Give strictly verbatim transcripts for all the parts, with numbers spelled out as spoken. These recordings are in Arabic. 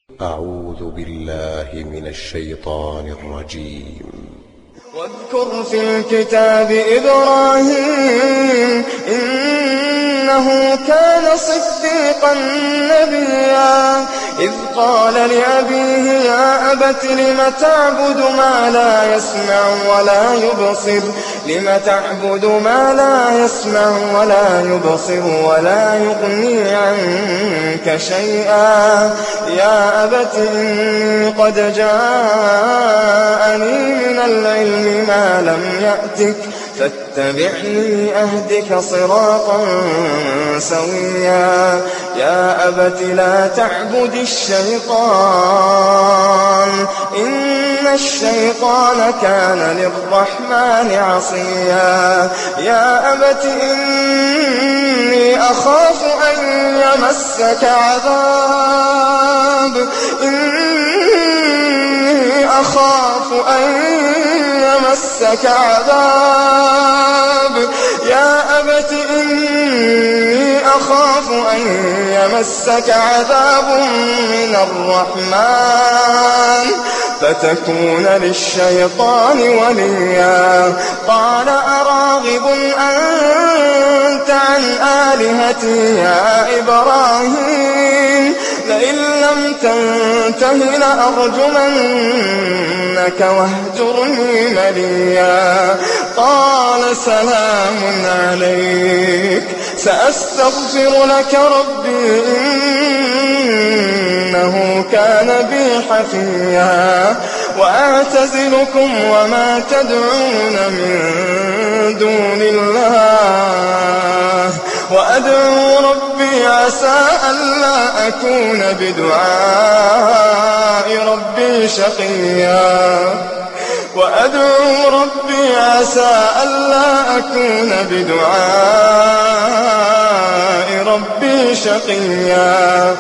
أعوذ بالله من الشيطان الرجيم. واذكر في الكتاب إبراهيم إنه كان صديقا نبيا إذ قال لأبيه يا أبت لم تعبد ما لا يسمع ولا يبصر لم تعبد ما لا يسمع ولا يبصر ولا يغني عنك شيئا يا أبت إني قد جاءني من العلم ما لم يأتك فاتبعني أهدك صراطا سويا يا أبت لا تعبد الشيطان إن الشيطان كان للرحمن عصيا يا أبت إني أخاف أن يمسك عذاب إني أخاف أن يمسك عذاب يا أبت إني أخاف أن يمسك عذاب من الرحمن فتكون للشيطان وليا قال أراغب أنت عن آلهتي يا إبراهيم لئن لم تنته لأرجمنك واهجرني مليا قال سلام عليك سأستغفر لك ربي إنه كان بي حفيا وأعتزلكم وما تدعون من دون الله وأدعو ربي عسى ألا أكون بدعاء ربي شقيا وأدعو ربي عسى ألا أكون بدعاء ربي شقيا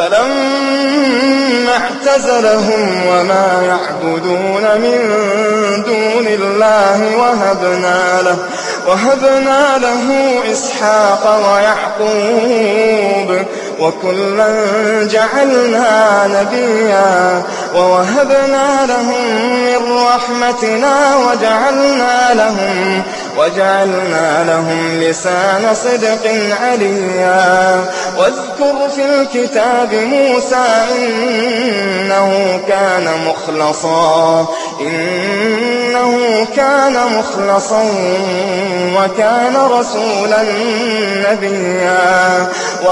فلما اعتزلهم وما يعبدون من دون الله وهبنا له وهبنا له إسحاق ويعقوب وكلا جعلنا نبيا ووهبنا لهم من رحمتنا وجعلنا لهم وجعلنا لهم لسان صدق عليا واذكر في الكتاب موسى إنه كان مخلصا إنه كان مخلصا وكان رسولا نبيا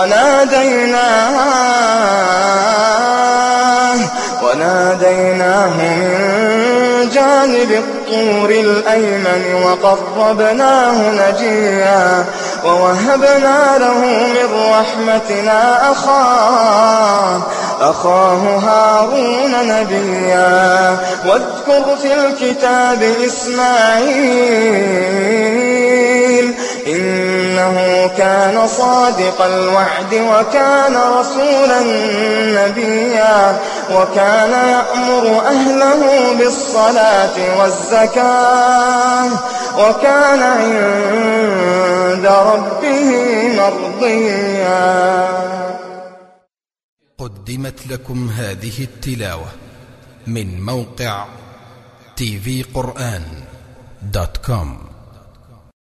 وناديناه وناديناه من جانب الطور الأيمن وقربناه نجيا ووهبنا له من رحمتنا أخاه أخاه هارون نبيا واذكر في الكتاب إسماعيل إنه كان صادق الوعد وكان رسولا نبيا وكان يأمر أهله بالصلاة والزكاة وكان عند ربه مرضيا. قدمت لكم هذه التلاوة من موقع تي في قرآن دوت كوم.